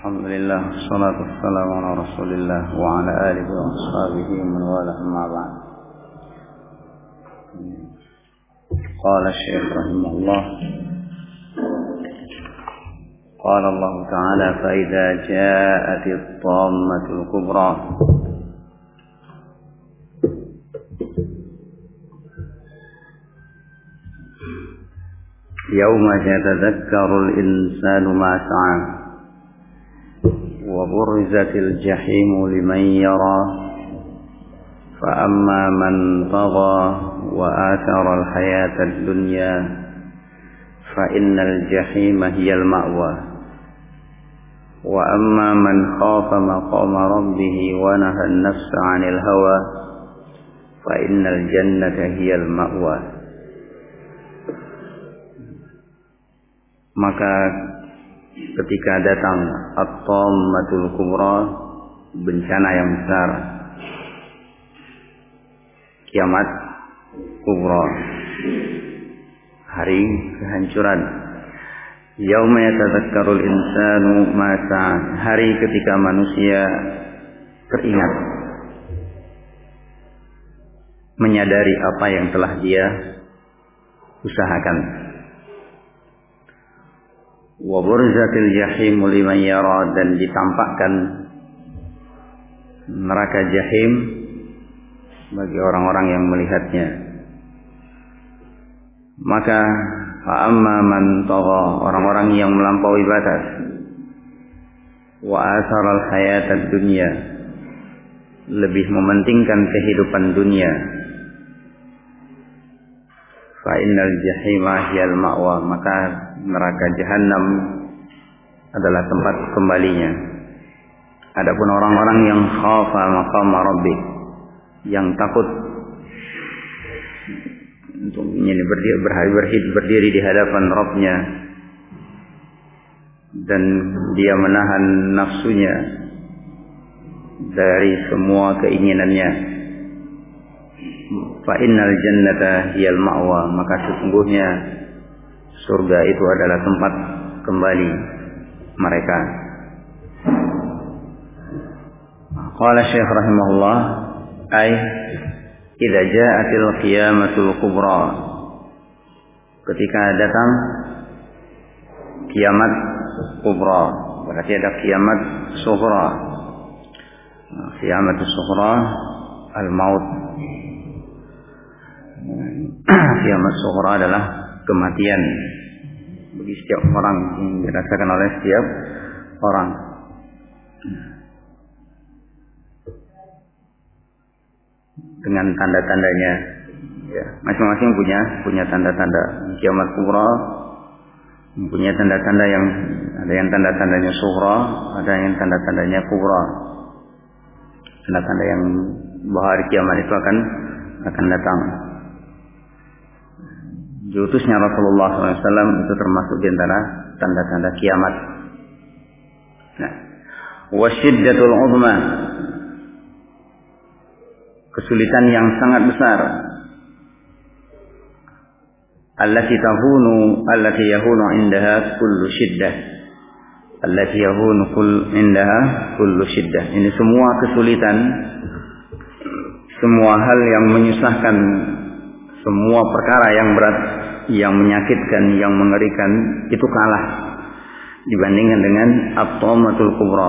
Alhamdulillah, wassalatu wassalamu ala Rasulillah wa ala alihi wa ashabihi man wala amma ba'd. Qala Syekh rahimahullah, qala Allah Ta'ala fa idza ja'atit tammatul kubra yauma yatadhakkarul insanu ma sa'a وبرزت الجحيم لمن يرى فأما من طغى وآثر الحياة الدنيا فإن الجحيم هي المأوى وأما من خاف مقام ربه ونهى النفس عن الهوى فإن الجنة هي المأوى. Maka ketika datang at-tammatul kubra, bencana yang besar, kiamat kubra, hari kehancuran, yauma yatadzakkarul insanu ma sa'a, hari ketika manusia teringat, menyadari apa yang telah dia usahakan. Wa burzatil jahim liman yara, dan ditampakkan neraka jahim bagi orang-orang yang melihatnya. Maka fa amma man tagha, orang-orang yang melampaui batas, wa atharal hayatad dunya, lebih mementingkan kehidupan dunia, fa innal jahima hiyal ma'wa, maka neraka jahanam adalah tempat kembalinya. Adapun orang-orang yang khafa maqama rabbih, yang takut untuk berdiri di hadapan Rabb-nya, dan dia menahan nafsunya dari semua keinginannya, fa innal jannata hiyal ma'wa, maka sesungguhnya surga itu adalah tempat kembali mereka. Qala Syekh rahimahullah, ay idza ja'atil qiyamatul kubra, ketika datang kiamat kubra, berarti ada kiamat sughra. Kiamat sughra al-maut. Kiamat sughra adalah kematian bagi setiap orang, yang dirasakan oleh setiap orang. Dengan tanda-tandanya, ya, masing-masing punya tanda-tanda. Kiamat kubra punya tanda-tanda, yang ada yang tanda-tandanya sughra, ada yang tanda-tandanya kubra. Tanda-tanda yang bahwa hari kiamat itu akan datang. Diutusnya Rasulullah SAW itu termasuk di antara tanda-tanda kiamat. Nah, wasyiddatul uzma, kesulitan yang sangat besar, allati yahunu indaha kullu shiddah, allati yahunu indaha kullu shiddah. Ini semua kesulitan, semua hal yang menyusahkan, semua perkara yang berat, yang menyakitkan, yang mengerikan, itu kalah dibandingkan dengan at-tammatul kubra,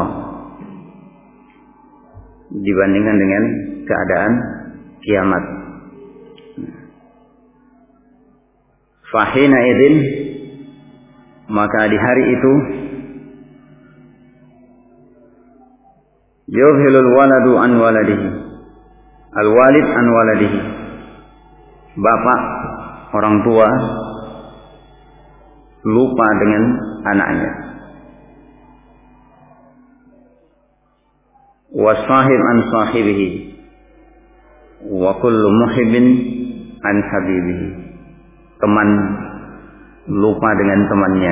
dibandingkan dengan keadaan kiamat. Fahina idzin, maka di hari itu yughilul waladu an waladihi, al-walid an waladihi, bapak, orang tua lupa dengan anaknya. Wasahib an sahibihi, wa kullu muhibbin an habibihi, teman lupa dengan temannya,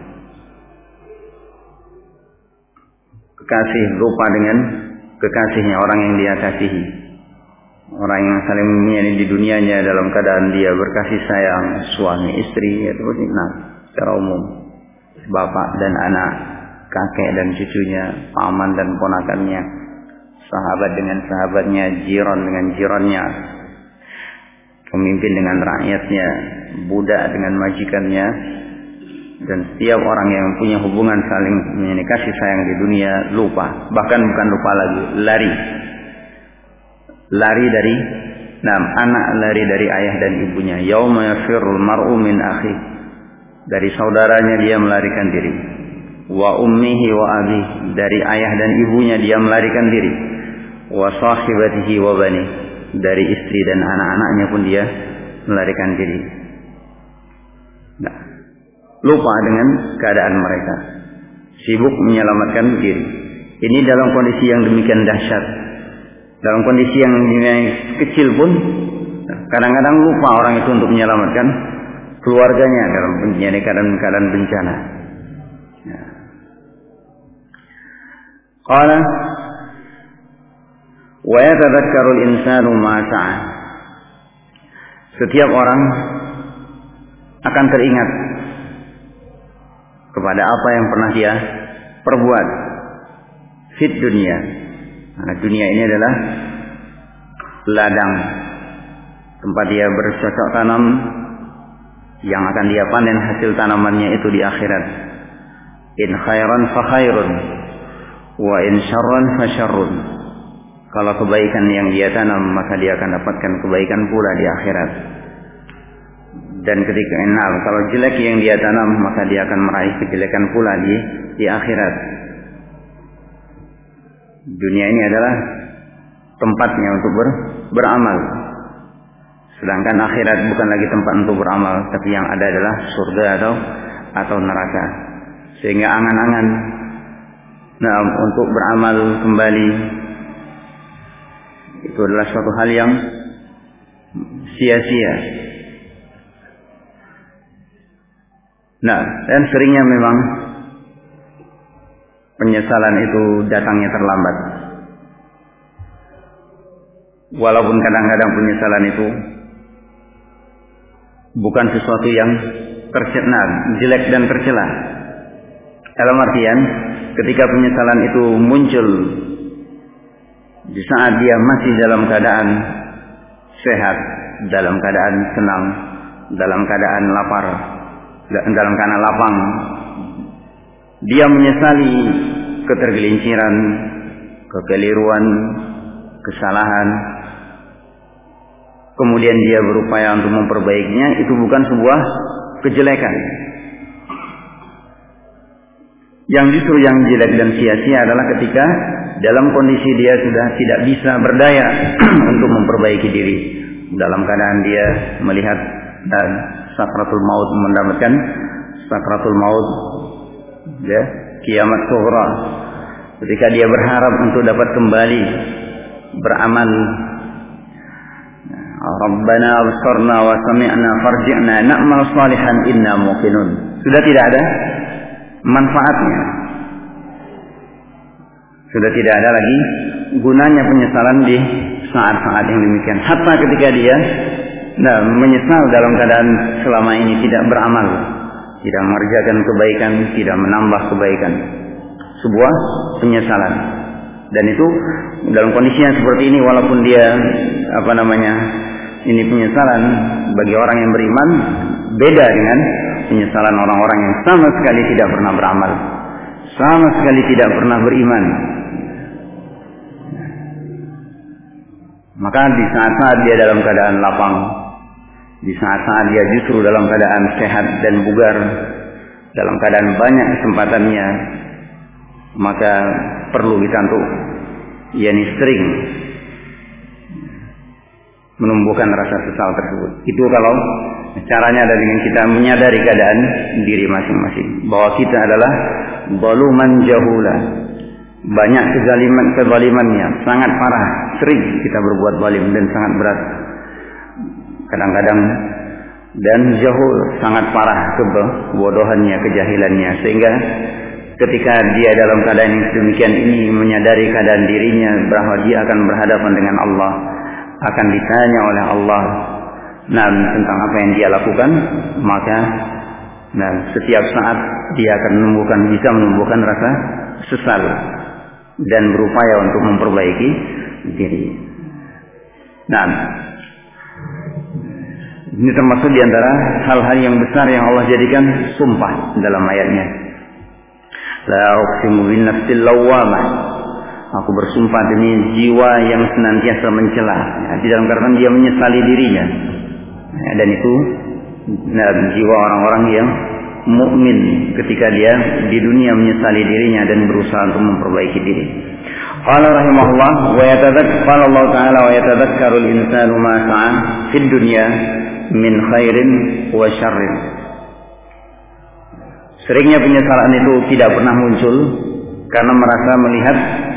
kekasih lupa dengan kekasihnya, orang yang dia kasihi. Orang yang saling menyayangi di dunianya dalam keadaan dia berkasih sayang, suami istri, itu secara umum, bapak dan anak kakek dan cucunya, paman dan ponakannya, sahabat dengan sahabatnya, jiran dengan jirannya, pemimpin dengan rakyatnya, budak dengan majikannya, dan setiap orang yang punya hubungan saling kasih sayang di dunia lupa, bahkan bukan lupa lagi, lari dari anak lari dari ayah dan ibunya. Yauma yafirrul mar'u min akhi, dari saudaranya dia melarikan diri. Wa ummihi wa abi, dari ayah dan ibunya dia melarikan diri. Wa sahibatihi wa bani, dari istri dan anak-anaknya pun dia melarikan diri. Nah, lupa dengan keadaan mereka, sibuk menyelamatkan diri. Ini dalam kondisi yang demikian dahsyat, dalam kondisi yang kecil pun kadang-kadang lupa orang itu untuk menyelamatkan keluarganya dalam keadaan bencana. Qala wa yatadhakkaru al-insanu ma sa'a. Setiap orang akan teringat kepada apa yang pernah dia perbuat fit dunia. Nah, dunia ini adalah ladang tempat dia bercocok tanam yang akan dia panen hasil tanamannya itu di akhirat. In khairan fa khairun wa in syarran fa syarrun. Kalau kebaikan yang dia tanam, maka dia akan dapatkan kebaikan pula di akhirat. Dan ketika kalau jelek yang dia tanam, maka dia akan meraih kejelekan pula di akhirat. Dunia ini adalah tempatnya untuk beramal. Sedangkan akhirat bukan lagi tempat untuk beramal, tapi yang ada adalah surga atau neraka. Sehingga angan-angan untuk beramal kembali itu adalah suatu hal yang sia-sia. Nah, dan seringnya memang penyesalan itu datangnya terlambat. Walaupun kadang-kadang penyesalan itu bukan sesuatu yang tercela, jelek dan tercela. Dalam artian, ketika penyesalan itu muncul di saat dia masih dalam keadaan sehat, dalam keadaan senang, dalam keadaan lapar, dalam keadaan lapang, dia menyesali ketergelinciran, kekeliruan, kesalahan, kemudian dia berupaya untuk memperbaikinya, itu bukan sebuah kejelekan. Yang justru yang jelek dan sia-sia adalah ketika dalam kondisi dia sudah tidak bisa berdaya untuk memperbaiki diri, dalam keadaan dia melihat dan sakratul maut, mendapatkan sakratul maut, ya, kiamat sughra, ketika dia berharap untuk dapat kembali beramal. Rabbana absarna wa sami'na farji'na na'mal salihan inna muqinun. Sudah tidak ada manfaatnya, sudah tidak ada lagi gunanya penyesalan di saat-saat yang demikian. Hatta ketika dia menyesal dalam keadaan selama ini tidak beramal, tidak mengerjakan kebaikan, tidak menambah kebaikan, sebuah penyesalan. Dan itu dalam kondisi yang seperti ini, walaupun dia ini penyesalan bagi orang yang beriman beda dengan penyesalan orang-orang yang sama sekali tidak pernah beramal, sama sekali tidak pernah beriman. Maka di saat-saat dia dalam keadaan lapang, di saat-saat dia justru dalam keadaan sehat dan bugar, dalam keadaan banyak kesempatannya, maka perlu kita untuk sering menumbuhkan rasa sesal tersebut. Itu kalau caranya adalah dengan kita menyadari keadaan diri masing-masing, bahwa kita adalah zaluman jahula, banyak kezalimannya, sangat parah, sering kita berbuat zalim dan sangat berat kadang-kadang, dan jahul, sangat parah kebodohannya, kejahilannya, sehingga ketika dia dalam keadaan yang demikian ini menyadari keadaan dirinya bahwa dia akan berhadapan dengan Allah, akan ditanya oleh Allah tentang apa yang dia lakukan, maka setiap saat dia akan bisa menumbuhkan rasa sesal dan berupaya untuk memperbaiki diri. Nah, ini termasuk di antara hal-hal yang besar yang Allah jadikan sumpah dalam ayatnya. La uqsimu bin nafsil lawwamah. Aku bersumpah demi jiwa yang senantiasa mencela. Di dalam keadaan dia menyesali dirinya. Dan itu jiwa orang-orang yang mukmin ketika dia di dunia menyesali dirinya dan berusaha untuk memperbaiki diri. Qala rahimahullah qala Allah Ta'ala wa yatadhakkarul insanu ma sa'a fid dunya min khairin wa syarrin. Seringnya penyesalan itu tidak pernah muncul karena merasa melihat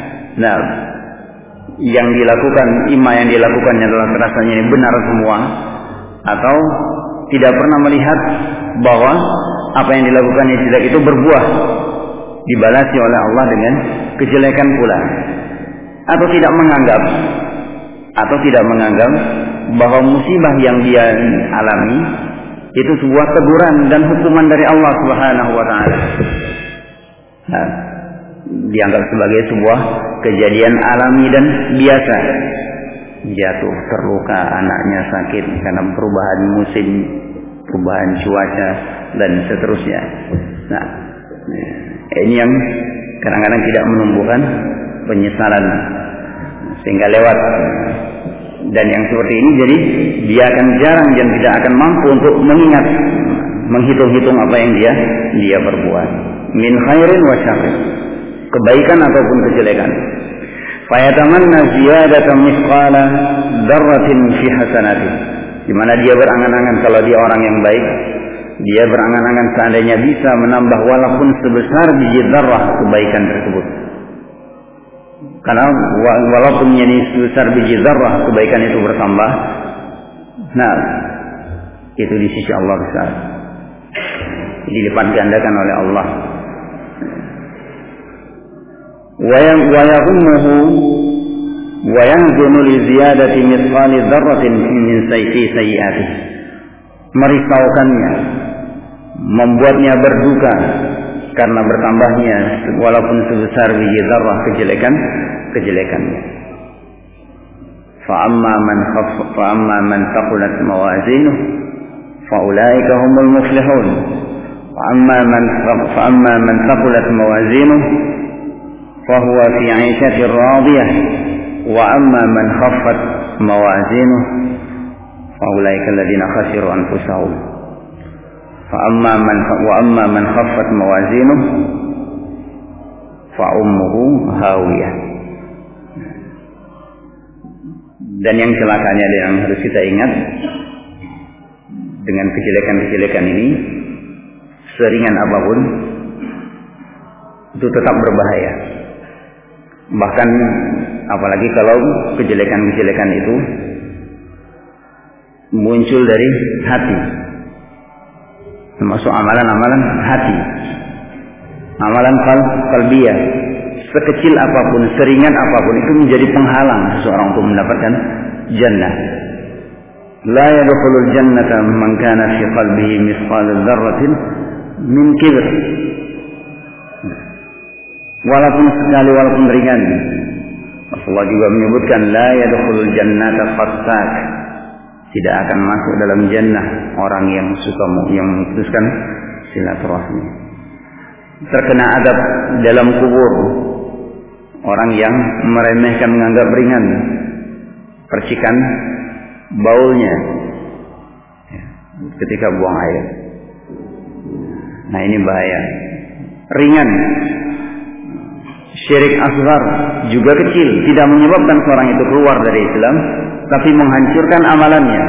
yang dilakukan yang dilakukannya adalah rasanya ini benar semua, atau tidak pernah melihat bahwa apa yang dilakukannya jelek itu berbuah dibalasi oleh Allah dengan kejelekan pula, atau tidak menganggap bahwa musibah yang dia alami itu sebuah teguran dan hukuman dari Allah Subhanahu wa taala. Dianggap sebagai sebuah kejadian alami dan biasa. Jatuh, terluka, anaknya sakit karena perubahan musim, perubahan cuaca dan seterusnya. Nah, ini yang kadang-kadang tidak menumbuhkan penyesalan sehingga lewat. Dan yang seperti ini jadi dia akan jarang dan tidak akan mampu untuk mengingat, menghitung-hitung apa yang dia perbuat. Min khairin wa syarrin, kebaikan ataupun kejelekan. Fayatamanna ziyadatan misqala dzarratin fi hasanati. Di mana dia berangan-angan kalau dia orang yang baik, dia berangan-angan seandainya bisa menambah walaupun sebesar biji dzarrah kebaikan tersebut. Karena walaupun ini sebesar biji dzarrah kebaikan itu bertambah, nah itu di sisi Allah besar, dilipat gandakan oleh Allah. Wa yadhunnuhu wa yanzunu li ziyadati mithqali dzarratin min sayyi'atihi, merisaukannya, membuatnya berduka karena bertambahnya walaupun sebesar biji dzarrah kejelekannya. Fa amma man thaqulat mawazinuhu fa ulaika humul muflihun. Fa amma man thaqulat mawazinuhu fa huwa fi 'ishatin radiyah. Wa amma man khaffat mawazinuhu fa ulaika alladziina khasiru anfusahum. وأما من خفت موازينه فأمه هاوية. Dan yang celakanya yang harus kita ingat dengan kejelekan-kejelekan ini, seringan apapun itu tetap berbahaya. Bahkan apalagi kalau kejelekan-kejelekan itu muncul dari hati, termasuk amalan-amalan hati, amalan qalbiyah. Sekecil apapun, seringan apapun itu menjadi penghalang seseorang untuk mendapatkan jannah. La yadkhulul jannata man kana fi qalbihi mithqal dzarratin min kibr. Walaupun sekali, walaupun ringan. Rasulullah juga menyebutkan la yadkhulul jannata qattak, tidak akan masuk dalam jannah orang yang memutuskan silaturahmi. Terkena azab dalam kubur orang yang meremehkan, menganggap ringan percikan baulnya ketika buang air. Nah, ini bahaya. Ringan. Syirik asghar juga kecil, tidak menyebabkan seorang itu keluar dari Islam, tapi menghancurkan amalannya.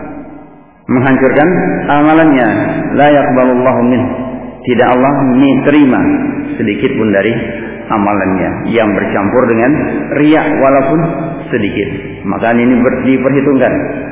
La yaqbalullahu minhu. Tidak Allah terima sedikit pun dari amalannya yang bercampur dengan riya walaupun sedikit. Maka ini diperhitungkan.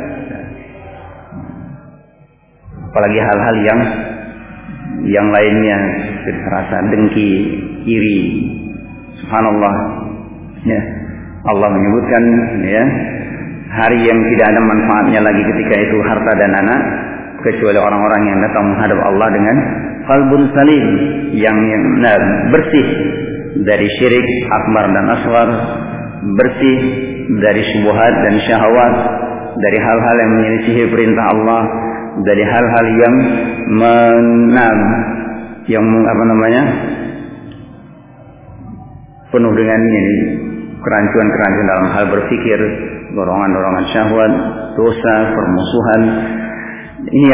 Apalagi hal-hal yang lainnya, rasa dengki, iri. Subhanallah. Ya. Allah menyebutkan hari yang tidak ada manfaatnya lagi ketika itu harta dan anak, kecuali orang-orang yang datang menghadap Allah dengan qalbun salim yang bersih dari syirik akbar dan asghar, bersih dari syubhat dan syahwat, dari hal-hal yang menyelisihi perintah Allah, dari hal-hal yang penuh dengan ini kerancuan-kerancuan dalam hal berpikir, dorongan-dorongan syahwat, dosa, permusuhan. Ini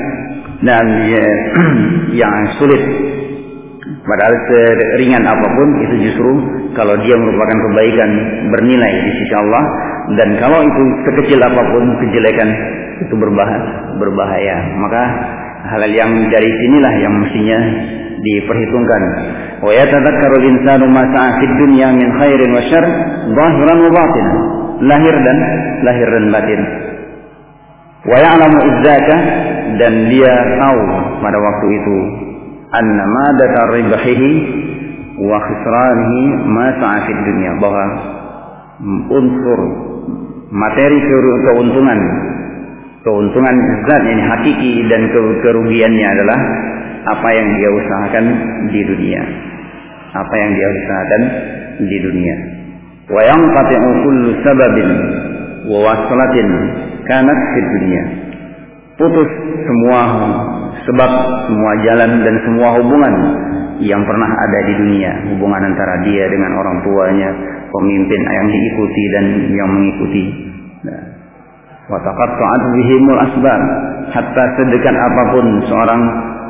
yang sulit. Padahal seringan apapun itu justru kalau dia merupakan kebaikan bernilai di sisi Allah, dan kalau itu sekecil apapun kejelekan itu berbahaya. Maka hal yang dari sinilah yang mestinya diperhitungkan. Wa yatadzakkarul insanu ma sa'a fid dunya min khairin wa syarr zahiran wa batinan, lahir dan batin. Wa ya'lamu idzaka, dan dia tahu pada waktu itu anna madata ribhihi wa khusranihi ma sa'a fid dunya, bahwa unsur materi keuntungan zat ini hakiki dan kerugiannya adalah apa yang dia usahakan di dunia. Wa yanqati'u kullu sababin wa waslatin kanat fid dunya. Putus semua sebab, semua jalan dan semua hubungan yang pernah ada di dunia, hubungan antara dia dengan orang tuanya, pemimpin yang diikuti dan yang mengikuti. Wa taqatta'at bihimul asbab, hatta sedekat apapun seorang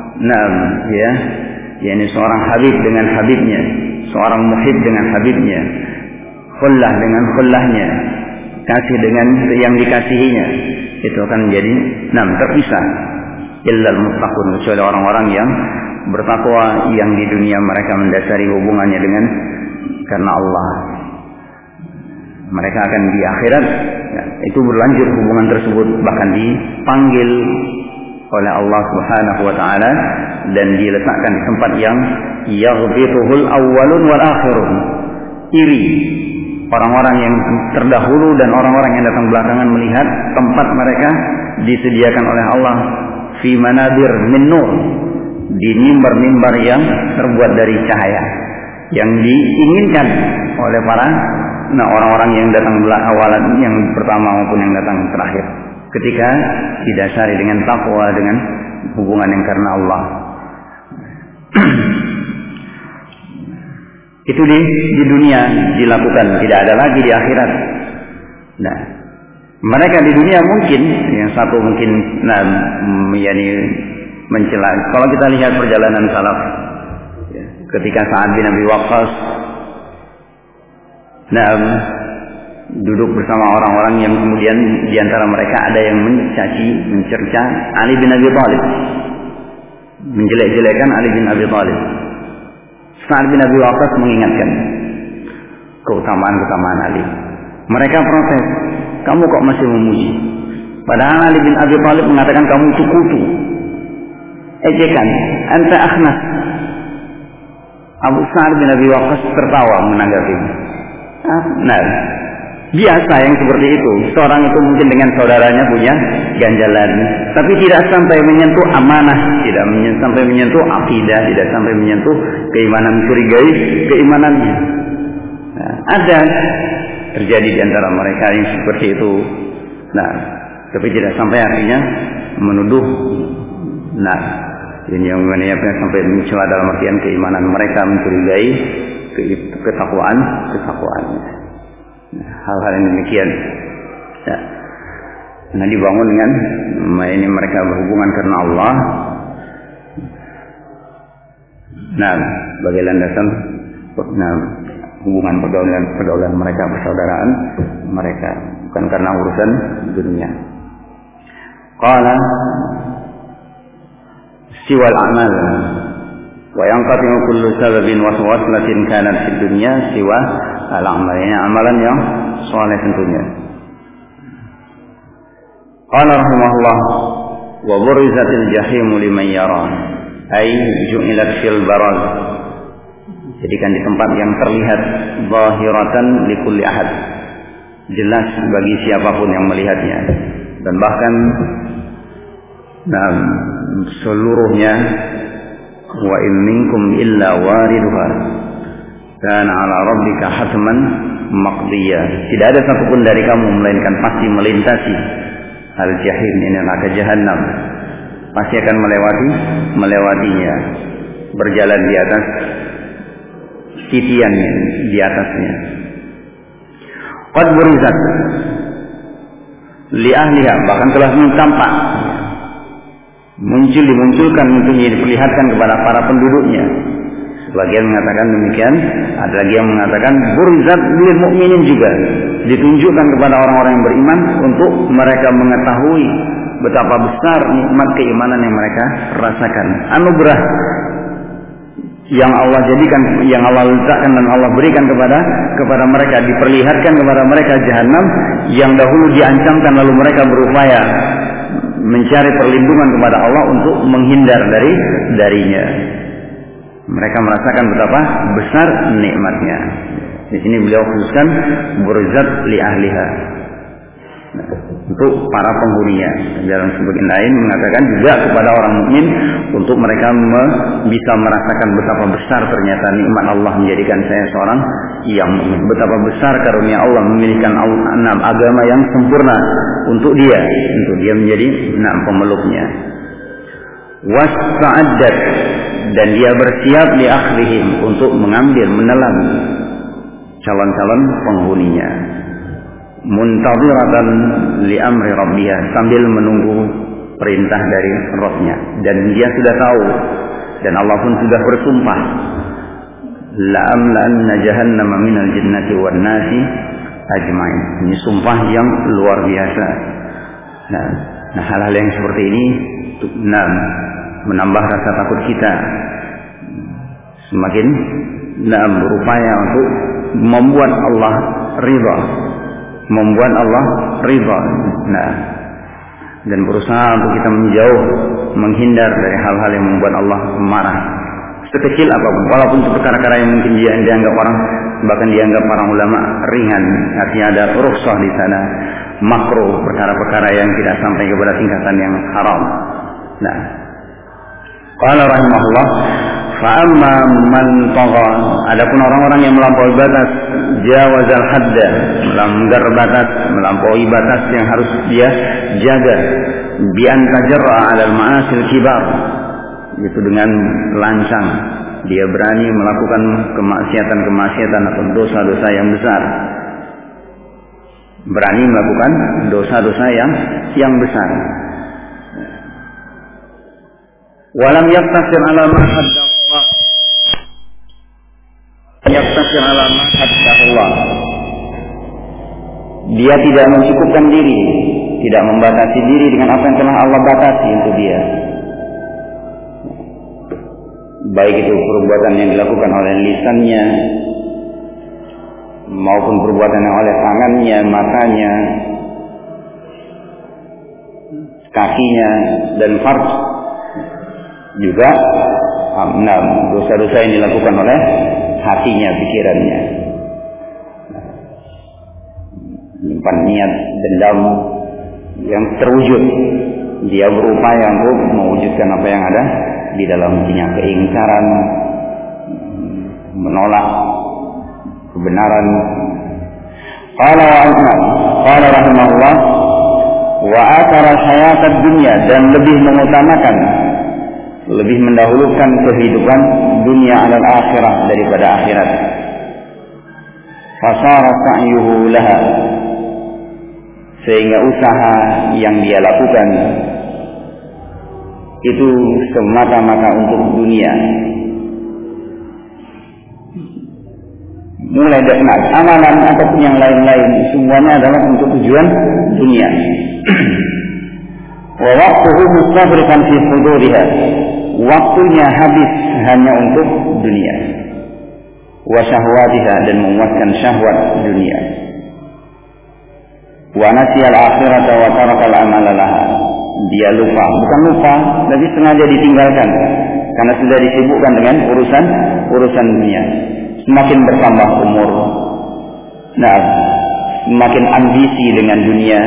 seorang habib dengan habibnya, seorang muhib dengan habibnya, khullah dengan khullahnya, kasih dengan yang dikasihinya, itu akan menjadi terpisah. Illal muttaqun, kecuali orang-orang yang bertakwa, yang di dunia mereka mendasari hubungannya dengan karena Allah. Mereka akan di akhirat itu berlanjut hubungan tersebut, bahkan dipanggil oleh Allah Subhanahu wa taala dan diletakkan di tempat yang yaghbituhul awwalun wal akhirun. Iri orang-orang yang terdahulu dan orang-orang yang datang belakangan melihat tempat mereka disediakan oleh Allah fi manadir min nur, di mimbar-mimbar yang terbuat dari cahaya, yang diinginkan oleh para orang-orang yang datang awalan, yang pertama maupun yang datang terakhir, ketika didasari dengan takwa, dengan hubungan yang karena Allah. Itu di dunia dilakukan, tidak ada lagi di akhirat. Mereka di dunia mungkin yang satu mungkin mencela. Kalau kita lihat perjalanan salaf, ketika Sa'ad bin Abi Waqqas duduk bersama orang-orang yang kemudian diantara mereka ada yang mencerca Ali bin Abi Thalib, menjelek-jelekan Ali bin Abi Thalib. Sa'ad bin Abi Waqqas mengingatkan keutamaan Ali. Mereka protes, kamu kok masih memuji? Padahal Ali bin Abi Thalib mengatakan kamu itu kutu, ejekan, anta akhnas. Abu Sa'ad bin Abi Waqqas tertawa menanggapinya. Biasa yang seperti itu. Seorang itu mungkin dengan saudaranya punya ganjalan, tapi tidak sampai menyentuh amanah, tidak sampai menyentuh akidah, tidak sampai menyentuh keimanan, mencurigai keimanannya. Ada terjadi di antara mereka yang seperti itu. Tapi tidak sampai artinya menuduh. Ini yang menyiapkan sampai mencela dalam artian keimanan mereka, mencurigai ketakwaan. Hal-hal yang demikian dibangun dengan ini mereka berhubungan karena Allah. Sebagai landasan hubungan pergaulan mereka, persaudaraan mereka, bukan karena urusan dunia. Qala siwal a'mal wa yanqati'u kullu sababin wa waslatin kanat fid dunya siwa al-amal. Ini amalan yang saleh tentunya. Qala rahimahullah wa burizatil jahimu liman yara, ay ju'ilat fil baraz, jadikan di tempat yang terlihat, zahiratan likulli ahad, jelas bagi siapapun yang melihatnya, dan bahkan seluruhnya wa in minkum illa wariduha kana 'ala rabbika hatman maqdiya. Tidak ada satupun dari kamu melainkan pasti melintasi al-jahim, ini neraka jahanam. Pasti akan melewatinya, berjalan di atas titiannya, di atasnya. Qad burizat li ahliha, bahkan telah tampak, dimunculkan untuk diperlihatkan kepada para penduduknya. Sebagian mengatakan demikian, ada lagi yang mengatakan burizat lil mukminin juga, ditunjukkan kepada orang-orang yang beriman untuk mereka mengetahui betapa besar nikmat keimanan yang mereka rasakan. Anugerah yang Allah jadikan, yang Allah letakkan dan Allah berikan kepada mereka, diperlihatkan kepada mereka jahanam yang dahulu diancamkan, lalu mereka berupaya mencari perlindungan kepada Allah untuk menghindar darinya. Mereka merasakan betapa besar nikmatnya. Di sini beliau khususkan burizat li ahliha, untuk para penghuninya. Dalam sebagian lain mengatakan juga kepada orang mukmin untuk mereka bisa merasakan betapa besar ternyata nikmat Allah menjadikan saya seorang yang mukmin. Betapa besar karunia Allah memilihkan agama yang sempurna untuk dia menjadi pemeluknya. Wasta'addat, dan dia bersiap li akhdihim, untuk menelan calon-calon penghuninya. Muntadhiratan li amri rabbiha, sambil menunggu perintah dari Rabb-nya, dan dia sudah tahu dan Allah pun sudah bersumpah, la amla'anna jahannama minal jinnati wan nasi ajmain. Ini sumpah yang luar biasa. Nah, hal-hal yang seperti ini menambah rasa takut kita, semakin berupaya untuk membuat Allah ridha, dan berusaha untuk kita menghindar dari hal-hal yang membuat Allah marah, sekecil apapun, walaupun perkara-perkara yang mungkin dia dianggap orang, bahkan dianggap para ulama ringan, artinya ada rukhsah di sana, makruh, perkara-perkara yang tidak sampai kepada tingkatan yang haram. Nah, qala rahimahullah, fa amma man tagha, adapun orang-orang yang melampaui batas, jawazal hadda, melanggar batas, melampaui batas yang harus dia jaga, bi an tajarra 'alal ma'asil kibar, itu dengan lancang dia berani melakukan kemaksiatan atau dosa-dosa yang besar, berani melakukan dosa-dosa yang besar. Walam yaktasir ala ma haddallah, dia tidak mencukupkan diri, tidak membatasi diri dengan apa yang telah Allah batasi untuk dia, baik itu perbuatan yang dilakukan oleh lisannya maupun perbuatan yang oleh tangannya, matanya, kakinya, dan farj juga. Dosa-dosa yang dilakukan oleh hatinya, pikirannya, menyimpan niat dendam yang terwujud, dia berupaya untuk mewujudkan apa yang ada di dalam hatinya, keingkaran, menolak kebenaran. Qala rahimahullah, wa athara hayatad dunya, dan lebih mengutamakan, lebih mendahulukan kehidupan dunia alal akhirah daripada akhirat. Fasara sa'yuhu laha, sehingga usaha yang dia lakukan itu semata-mata untuk dunia. Mulai dari amalan ataupun yang lain-lain, semuanya adalah untuk tujuan dunia. Wa waqtuhu mustaghriqan fi huduriha, waktunya habis hanya untuk dunia. Wa syahwatiha, dan memuaskan syahwat dunia. Wa nasiyal akhirata wa tarakal amala laha, dia lupa, bukan lupa, tapi sengaja ditinggalkan karena sudah disibukkan dengan urusan dunia. Semakin bertambah umur, semakin ambisi dengan dunia,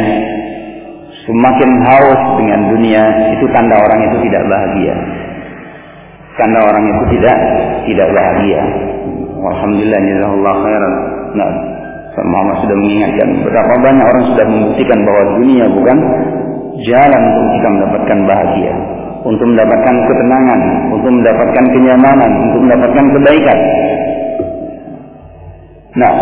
semakin haus dengan dunia, itu tanda orang itu tidak bahagia. karena orang itu tidak bahagia. Alhamdulillah, jazakallahu khairan. Nah, Muhammad sudah mengingatkan berapa banyak orang sudah membuktikan bahwa dunia bukan jalan untuk kita mendapatkan bahagia, untuk mendapatkan ketenangan, untuk mendapatkan kenyamanan, untuk mendapatkan kebaikan. Nah,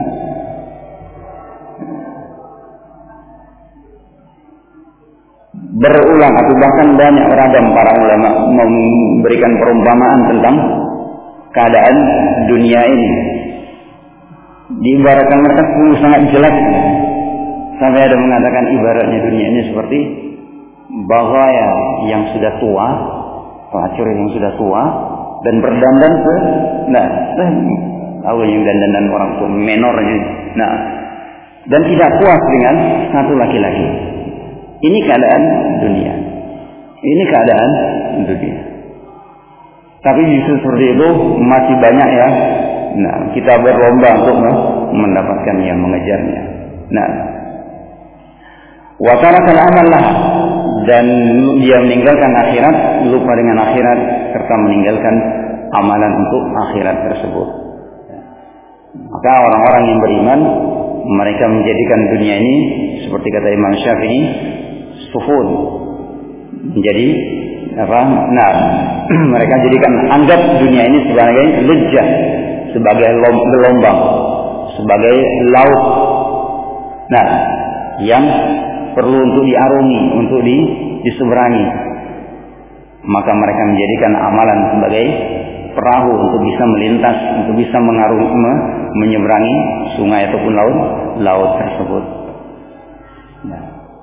berulang atau bahkan banyak ragam para ulama memberikan perumpamaan tentang keadaan dunia ini. Diibaratkan mereka sangat jelek, sampai ada mengatakan ibaratnya dunia ini seperti bagaya yang sudah tua, pelacur yang sudah tua dan berdandan tahu yang dandanan orang tua menornya. Nah, dan tidak puas dengan satu laki-laki. Ini keadaan dunia. Ini keadaan dunia. Tapi justru seperti itu masih banyak ya. Nah, kita berlomba untuk mendapatkannya, mengejarnya. Nah, wa tarakal amal laha, dan dia meninggalkan akhirat, lupa dengan akhirat serta meninggalkan amalan untuk akhirat tersebut. Maka orang-orang yang beriman, mereka menjadikan dunia ini seperti kata Imam Syafi'i, sufun, menjadi apa? Nah, mereka jadikan anggap dunia ini sebagai lejah, sebagai gelombang, sebagai laut. Nah, yang perlu untuk diarungi, untuk diseberangi. Maka mereka menjadikan amalan sebagai perahu untuk bisa melintas, untuk bisa menyeberangi sungai ataupun laut tersebut. Nah.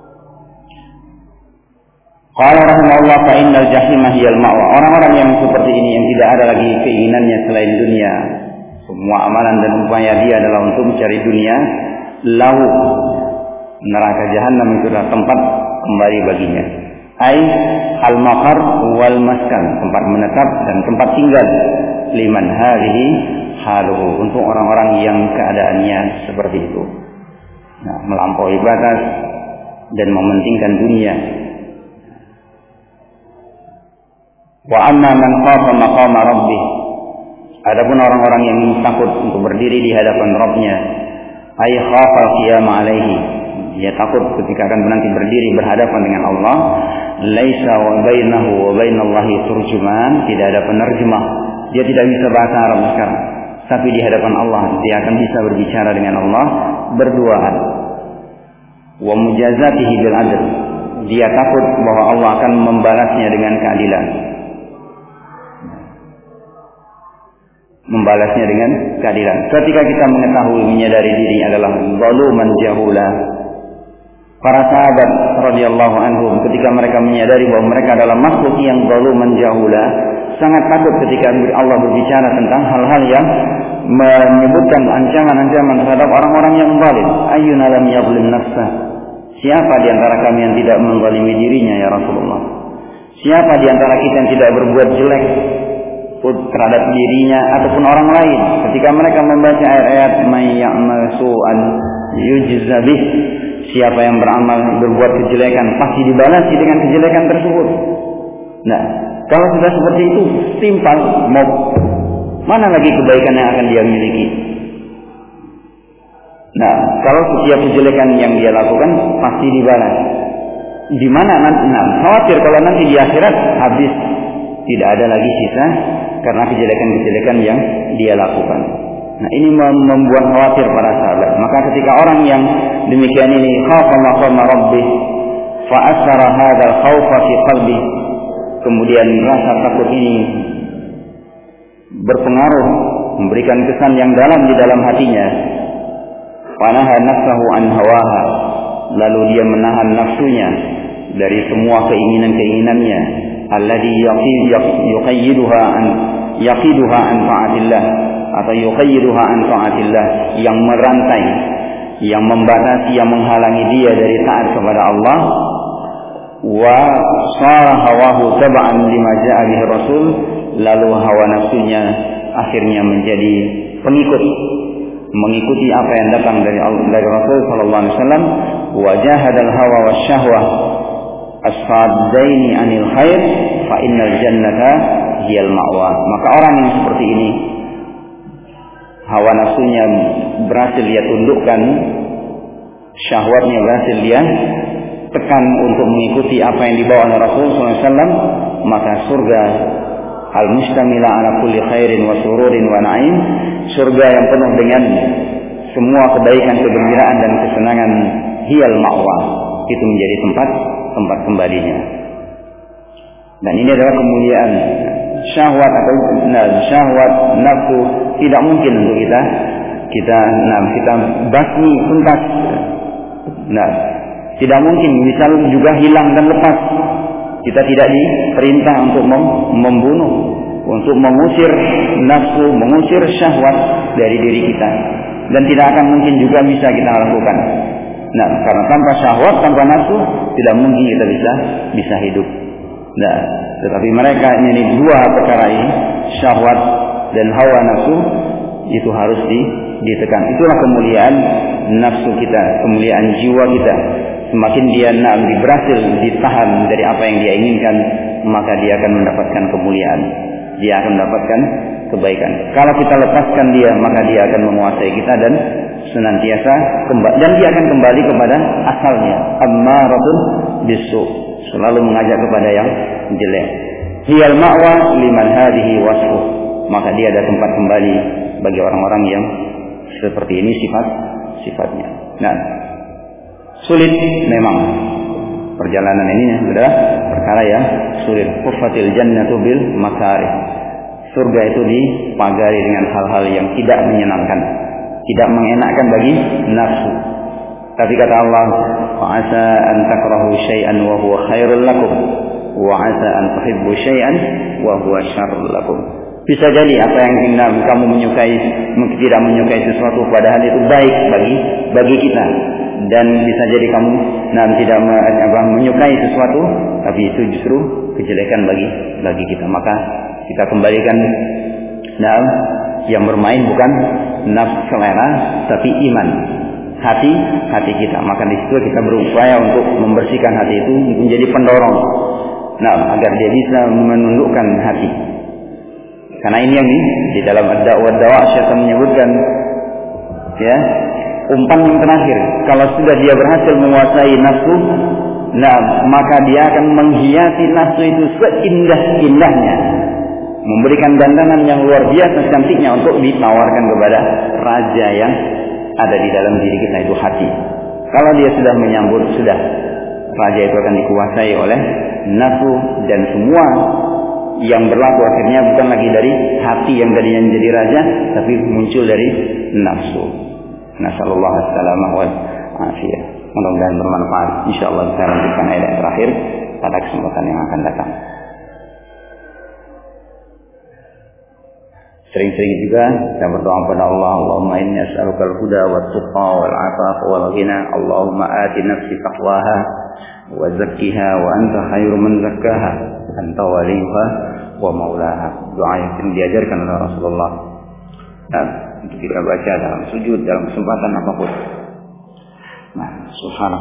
Qala rahimahullah fa innal jahima hiyal ma'wa. Orang-orang yang seperti ini yang tidak ada lagi keinginannya selain dunia, semua amalan dan upaya dia adalah untuk mencari dunia, lahu, neraka jahanam itu adalah tempat kembali baginya. Ai al-maqar wal maskan, tempat menetap dan tempat tinggal. Liman hadhihi haluhu, untuk orang-orang yang keadaannya seperti itu. Nah, melampaui batas dan mementingkan dunia. Wa amma man khafa maqama rabbih, adapun orang-orang yang takut untuk berdiri di hadapan Rabb-nya, ay khafa al-qiyam alaihi, dia takut ketika akan nanti berdiri berhadapan dengan Allah. Laisa wa bainahu wa bainallahi turjuman, tidak ada penerjemah, dia tidak bisa bahasa Arab sekarang, tapi di hadapan Allah dia akan bisa berbicara dengan Allah berduaan. Wa mujazatihi bil adl, dia takut bahwa Allah akan membalasnya dengan keadilan, membalasnya dengan keadilan. Ketika kita mengetahui, menyadari diri adalah zaluman jahula, para sahabat radhiyallahu anhum ketika mereka menyadari bahwa mereka adalah makhluk yang zaluman jahula, sangat takut ketika Allah berbicara tentang hal-hal yang menyebutkan ancaman-ancaman terhadap orang-orang yang zalim. Ayyuna lam yadhlim nafsah, siapa di antara kami yang tidak menzalimi dirinya ya Rasulullah? Siapa di antara kita yang tidak berbuat jelek terhadap dirinya ataupun orang lain? Ketika mereka membaca ayat-ayat may ya'mal su'an yujza bih, siapa yang berbuat kejelekan pasti dibalasi dengan kejelekan tersebut. Nah, kalau sudah seperti itu, timpal mau mana lagi kebaikan yang akan dia miliki? Nah, kalau setiap kejelekan yang dia lakukan pasti dibalas. Di mana nanti? Nah, khawatir kalau nanti di akhirat habis, tidak ada lagi sisa karena kejelekan-kejelekan yang dia lakukan. Nah, ini membuat khawatir para sahabat. Maka ketika orang yang demikian ini khafa maqama rabbih fa asara hadzal khaufa fi qalbi, kemudian rasa takut ini berpengaruh, memberikan kesan yang dalam di dalam hatinya. Fanaha nafsahu an hawaha, lalu dia menahan nafsunya dari semua keinginan-keinginannya. Alladhi yaqiduha an ta'atillah, atau yuqayyiduha an ta'atillah, yang merantai, yang membatasi, yang menghalangi dia dari taat kepada Allah. Wa sara hawahu tab'an lima ja'a bihi rasul, lalu hawa nafsunya akhirnya menjadi pengikut, mengikuti apa yang datang dari Rasul sallallahu alaihi wasallam. Wa jahadal hawa wasyahwah as-saddaini anil khair fa innal jannata hiyal ma'wa. Maka orang yang seperti ini, hawa nafsunya berhasil dia tundukkan, syahwatnya berhasil dia tekan untuk mengikuti apa yang dibawa oleh Rasulullah SAW, maka surga al-mustamila ala kulli khairin wa sururin wa na'im, surga yang penuh dengan semua kebaikan, kegembiraan dan kesenangan, hiyal ma'wa, itu menjadi tempat kembalinya. Dan ini adalah kemuliaan. Syahwat atau syahwat nafsu tidak mungkin untuk kita basmi tuntas. Tidak mungkin, misal juga hilang dan lepas. Kita tidak diperintah untuk membunuh, untuk mengusir nafsu, mengusir syahwat dari diri kita. Dan tidak akan mungkin juga bisa kita lakukan. Karena tanpa syahwat, tanpa nafsu, tidak mungkin kita bisa hidup. Tetapi mereka ini dua perkara ini, syahwat dan hawa nafsu, itu harus ditekan. Itulah kemuliaan nafsu kita, kemuliaan jiwa kita. Semakin dia berhasil ditahan dari apa yang dia inginkan, maka dia akan mendapatkan kemuliaan. Dia akan mendapatkan kebaikan. Kalau kita lepaskan dia, maka dia akan menguasai kita dan senantiasa dan dia akan kembali kepada asalnya. Ammaratun bisu, selalu mengajak kepada yang jelek. Hiyal ma'wa liman hadhihi wasfu, maka dia ada tempat kembali bagi orang-orang yang seperti ini sifatnya. Sulit memang perjalanan ini adalah perkara yang sulit. Kuffatil jannatu bil makarih, surga itu dipagari dengan hal-hal yang tidak menyenangkan, tidak mengenakkan bagi nafsu. Tapi kata Allah, "Fa'asa an takrahu syai'an wa huwa khairul lakum, wa 'asa an tuhibbu syai'an wa huwa syarrul lakum." Bisa jadi apa yang kamu tidak menyukai sesuatu padahal itu baik bagi kita, dan bisa jadi kamu tidak menyukai sesuatu tapi itu justru kejelekan bagi kita. Maka kita kembalikan yang bermain bukan nafsu selera tapi iman, hati kita. Maka di situ kita berupaya untuk membersihkan hati itu menjadi pendorong agar dia bisa menundukkan hati. Karena ini yang di dalam ad-da'wa syaitan menyebutkan umpan yang terakhir. Kalau sudah dia berhasil menguasai nafsu, maka dia akan menghiasi nafsu itu seindah-indahnya, memberikan dandanan yang luar biasa cantiknya untuk ditawarkan kepada raja yang ada di dalam diri kita, itu hati. Kalau dia sudah menyambut, raja itu akan dikuasai oleh nafsu, dan semua yang berlaku akhirnya bukan lagi dari hati yang tadinya menjadi raja, tapi muncul dari nafsu. Nasallallahu alaihi wa afiyah. Mudah-mudahan bermanfaat. Insyaallah kita lanjutkan ayat yang terakhir pada kesempatan yang akan datang. Sering-sering juga kita berdoa kepada Allah, Allahumma inni as'alukal huda wat tuqa wal 'afafa wal ghina. Allahumma ati nafsi taqwaha wa zakkiha wa anta khairu man zakkaha, anta waliyuha wa maulaha. Doa yang diajarkan oleh Rasulullah. Untuk kita baca dalam sujud, dalam kesempatan apapun. Subhanallah.